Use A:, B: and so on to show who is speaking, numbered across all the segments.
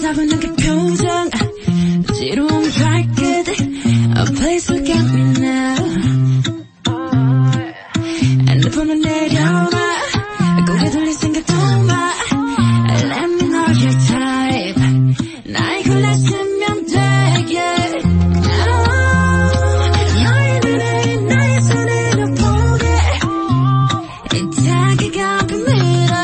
A: 쳐다보는 그 표정 지루한 발끝 Please look at me now 핸드폰을 내려놔 고개 돌릴 생각도 마 Let me know your type 나의 골랐으면 되게 너의 눈에 나의 손으로 보게 다가가 비밀을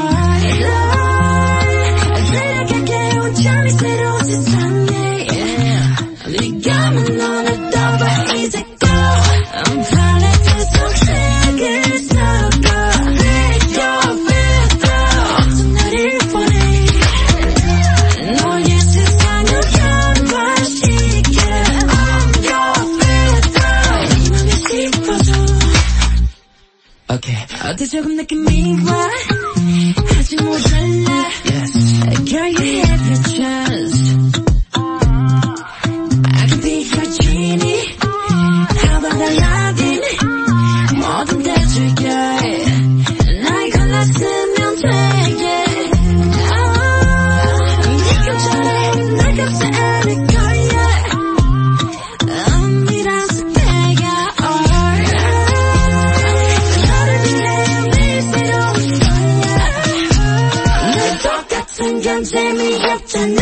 A: 들어가게 온전히 새로운 세상에 네가 만 너를 떠봐 이제 go 팔레트 속 색을 섞어 Make your feel through 나를 원해 너의 세상을 변화시켜 I'm your feel through 이 맘에 짚어줘
B: Okay.
A: 어때 조금 느낌이 와 아직 모자라
B: Yes.
A: Girl you have your chance I can be your genie How about Aladdin 뭐든 대줄게 날 골랐으면 되게 네가 전에 날 값지 않을 거야 은밀한 숲에가 너를 위해 매일 새로운 거야 늘 똑같은 건 재미없잖아